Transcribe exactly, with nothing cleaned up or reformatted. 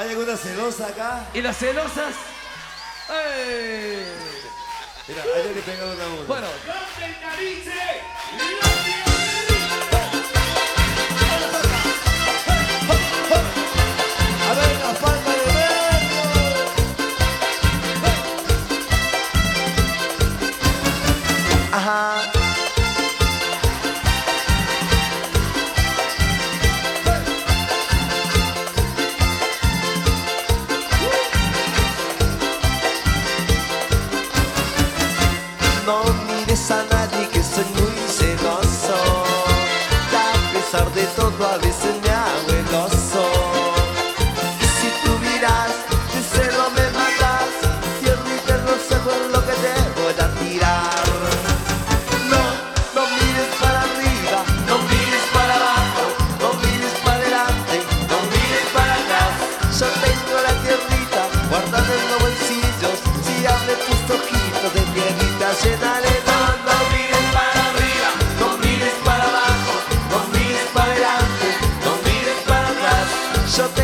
¿Hay alguna celosa acá? ¿Y las celosas? ¡Ey! Mira, hay que pegar una a uno. Bueno. A ver, la falta de medio. Ajá. No mires a nadie que soy muy celoso, y a pesar de todo a veces me hago el oso. Y si tú miras, de celo me matas, ciernita en los ojos lo que te voy a tirar. No, no mires para arriba, no mires para abajo, no mires para adelante, no mires para atrás. Yo tengo la tierrita guardada en los bolsillos, si abre tus ojitos de piedrita llenale. No, no mires para arriba, no mires para abajo, no mires para adelante, no mires para atrás. Yo